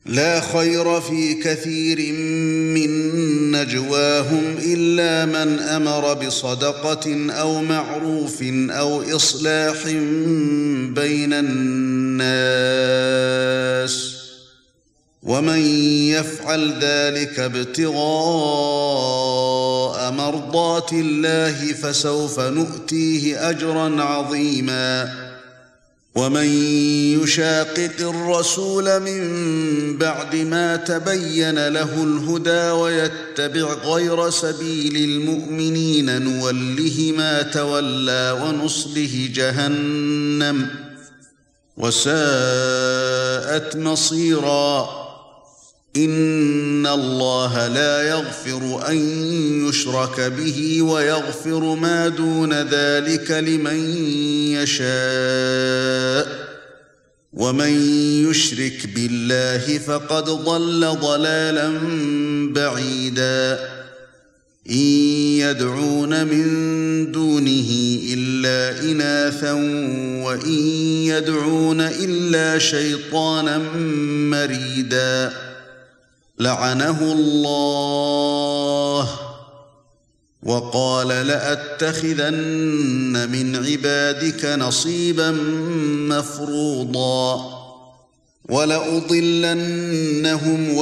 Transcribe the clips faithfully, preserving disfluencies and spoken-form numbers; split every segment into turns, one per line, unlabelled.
لا خير في كثير من نجواهم إلا من أمر بصدقة أو معروف أو إصلاح بين الناس ومن يفعل ذلك ابتغاء مرضات الله فسوف نؤتيه أجرا عظيما ومن يشاقق الرسول من بعد ما تبين له الهدى ويتبع غير سبيل المؤمنين نوله ما تولى ونصله جهنم وساءت مصيرا إن الله لا يغفر أن يشرك به ويغفر ما دون ذلك لمن يشاء ومن يشرك بالله فقد ضل ضلالا بعيدا إن يدعون من دونه إلا إناثا وإن يدعون إلا شيطانا مريدا لعنه الله وقال لأتخذن من عبادك نصيبا مفروضا ولأضلنهم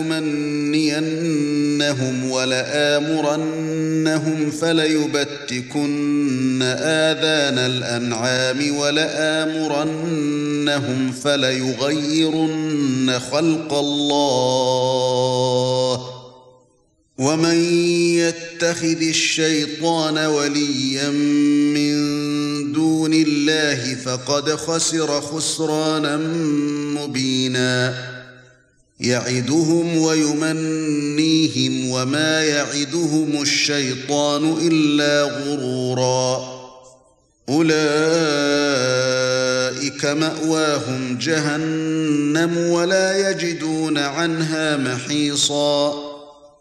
ولأمنينهم ولآمرنهم فليبتكن آذان الأنعام ولآمرنهم فليغيرن خلق الله ومن يتخذ الشيطان وليا من دون الله فقد خسر خسرانا مبينا يعدهم ويمنيهم وما يعدهم الشيطان إلا غرورا أولئك مأواهم جهنم ولا يجدون عنها محيصا